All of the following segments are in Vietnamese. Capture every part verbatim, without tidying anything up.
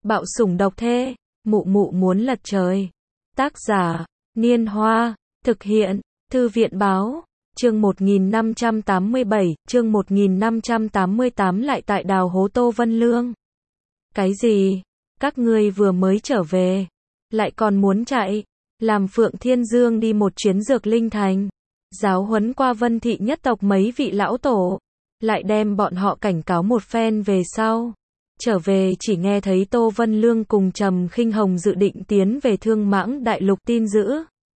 Bạo sủng độc thê, mụ mụ muốn lật trời. Tác giả, Niên Hoa, thực hiện, Thư viện báo, chương một nghìn năm trăm tám mươi bảy, chương một nghìn năm trăm tám mươi tám lại tại đào hố Tô Vân Lương. Cái gì? Các ngươi vừa mới trở về, lại còn muốn chạy, làm Phượng Thiên Dương đi một chuyến Dược Linh Thành, giáo huấn qua Vân Thị nhất tộc mấy vị lão tổ, lại đem bọn họ cảnh cáo một phen về sau. Trở về chỉ nghe thấy Tô Vân Lương cùng Trầm Khinh Hồng dự định tiến về Thương Mãng Đại Lục tin dữ.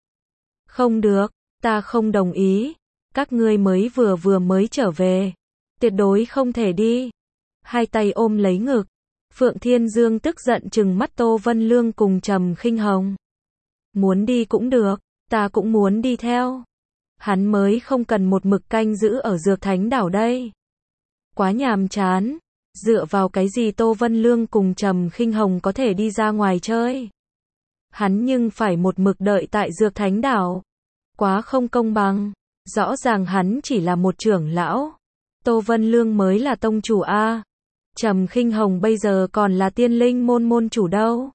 Không được, ta không đồng ý. Các ngươi mới vừa vừa mới trở về, tuyệt đối không thể đi. Hai tay ôm lấy ngực, Phượng Thiên Dương tức giận trừng mắt Tô Vân Lương cùng Trầm Khinh Hồng. Muốn đi cũng được, ta cũng muốn đi theo. Hắn mới không cần một mực canh giữ ở Dược Thánh Đảo đây. Quá nhàm chán. Dựa vào cái gì Tô Vân Lương cùng Trầm Khinh Hồng có thể đi ra ngoài chơi? Hắn nhưng phải một mực đợi tại Dược Thánh Đảo. Quá không công bằng. Rõ ràng hắn chỉ là một trưởng lão. Tô Vân Lương mới là tông chủ a. Trầm Khinh Hồng bây giờ còn là tiên linh môn môn chủ đâu.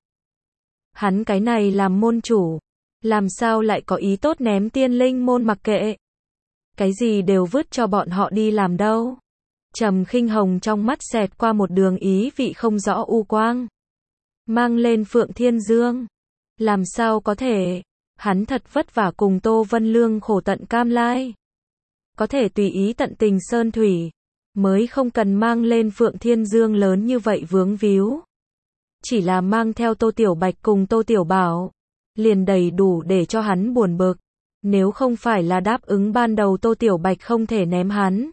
Hắn cái này làm môn chủ, làm sao lại có ý tốt ném tiên linh môn mặc kệ? Cái gì đều vứt cho bọn họ đi làm đâu? Trầm Khinh Hồng trong mắt xẹt qua một đường ý vị không rõ u quang. Mang lên Phượng Thiên Dương. Làm sao có thể? Hắn thật vất vả cùng Tô Vân Lương khổ tận cam lai. Có thể tùy ý tận tình sơn thủy, mới không cần mang lên Phượng Thiên Dương lớn như vậy vướng víu. Chỉ là mang theo Tô Tiểu Bạch cùng Tô Tiểu Bảo, liền đầy đủ để cho hắn buồn bực. Nếu không phải là đáp ứng ban đầu Tô Tiểu Bạch không thể ném hắn,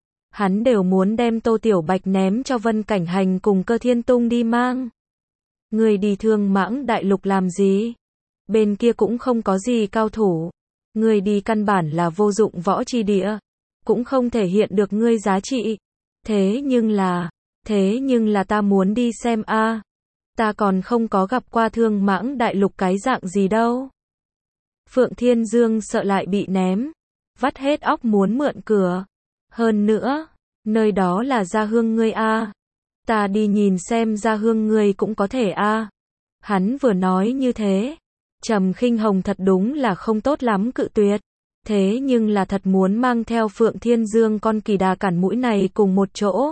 hắn đều muốn đem Tô Tiểu Bạch ném cho Vân Cảnh Hành cùng Cơ Thiên Tung đi mang. Người đi Thương Mãng Đại Lục làm gì? Bên kia cũng không có gì cao thủ. Người đi căn bản là vô dụng võ chi địa, cũng không thể hiện được ngươi giá trị. Thế nhưng là, thế nhưng là ta muốn đi xem a. À. Ta còn không có gặp qua Thương Mãng Đại Lục cái dạng gì đâu. Phượng Thiên Dương sợ lại bị ném, vắt hết óc muốn mượn cửa. Hơn nữa, nơi đó là gia hương ngươi a. Ta đi nhìn xem gia hương ngươi cũng có thể a. Hắn vừa nói như thế, Trầm Khinh Hồng thật đúng là không tốt lắm cự tuyệt. Thế nhưng là thật muốn mang theo Phượng Thiên Dương con kỳ đà cản mũi này cùng một chỗ.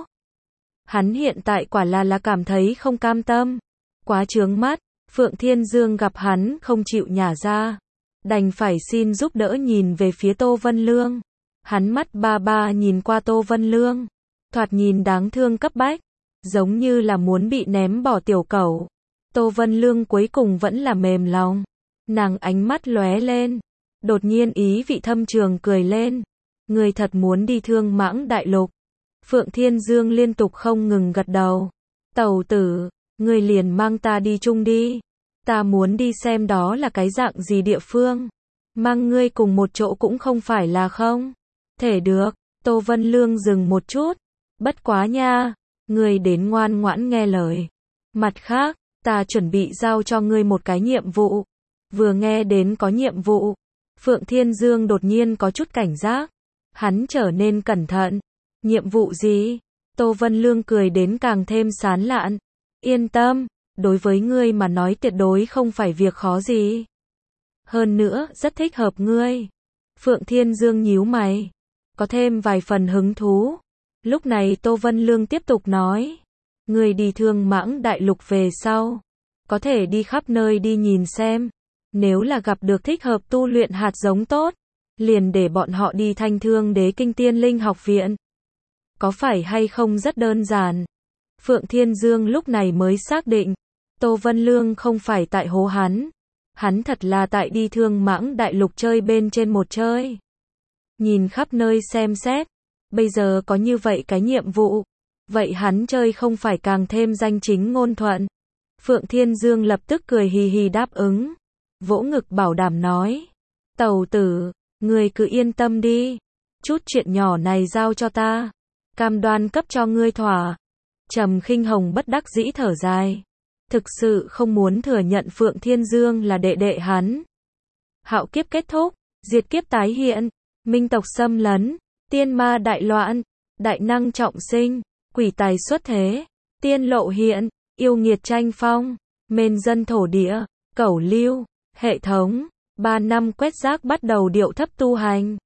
Hắn hiện tại quả là là cảm thấy không cam tâm. Quá chướng mắt, Phượng Thiên Dương gặp hắn không chịu nhả ra, đành phải xin giúp đỡ nhìn về phía Tô Vân Lương. Hắn mắt ba ba nhìn qua Tô Vân Lương, thoạt nhìn đáng thương cấp bách, giống như là muốn bị ném bỏ tiểu cẩu. Tô Vân Lương cuối cùng vẫn là mềm lòng, nàng ánh mắt lóe lên, đột nhiên ý vị thâm trường cười lên. Người thật muốn đi Thương Mãng Đại Lục? Phượng Thiên Dương liên tục không ngừng gật đầu. Tẩu tử, người liền mang ta đi chung đi. Ta muốn đi xem đó là cái dạng gì địa phương. Mang ngươi cùng một chỗ cũng không phải là không thể được. Tô Vân Lương dừng một chút. Bất quá nha, ngươi đến ngoan ngoãn nghe lời. Mặt khác, ta chuẩn bị giao cho ngươi một cái nhiệm vụ. Vừa nghe đến có nhiệm vụ, Phượng Thiên Dương đột nhiên có chút cảnh giác. Hắn trở nên cẩn thận. Nhiệm vụ gì? Tô Vân Lương cười đến càng thêm sán lạn. Yên tâm, đối với ngươi mà nói tuyệt đối không phải việc khó gì. Hơn nữa, rất thích hợp ngươi. Phượng Thiên Dương nhíu mày, có thêm vài phần hứng thú. Lúc này Tô Vân Lương tiếp tục nói. Ngươi đi Thương Mãng Đại Lục về sau, có thể đi khắp nơi đi nhìn xem. Nếu là gặp được thích hợp tu luyện hạt giống tốt, liền để bọn họ đi Thanh Thương Đế Kinh Tiên Linh học viện. Có phải hay không rất đơn giản? Phượng Thiên Dương lúc này mới xác định, Tô Vân Lương không phải tại hố hắn. Hắn thật là tại đi Thương Mãng Đại Lục chơi bên trên một chơi. Nhìn khắp nơi xem xét, bây giờ có như vậy cái nhiệm vụ, vậy hắn chơi không phải càng thêm danh chính ngôn thuận. Phượng Thiên Dương lập tức cười hì hì đáp ứng, vỗ ngực bảo đảm nói. Tẩu tử, ngươi cứ yên tâm đi, chút chuyện nhỏ này giao cho ta, cam đoan cấp cho ngươi thỏa. Trầm Khinh Hồng bất đắc dĩ thở dài, thực sự không muốn thừa nhận Phượng Thiên Dương là đệ đệ hắn. Hạo kiếp kết thúc, diệt kiếp tái hiện, minh tộc xâm lấn, tiên ma đại loạn, đại năng trọng sinh, quỷ tài xuất thế, tiên lộ hiện, yêu nghiệt tranh phong, mên dân thổ địa, cẩu lưu, hệ thống, ba năm quét rác bắt đầu điệu thấp tu hành.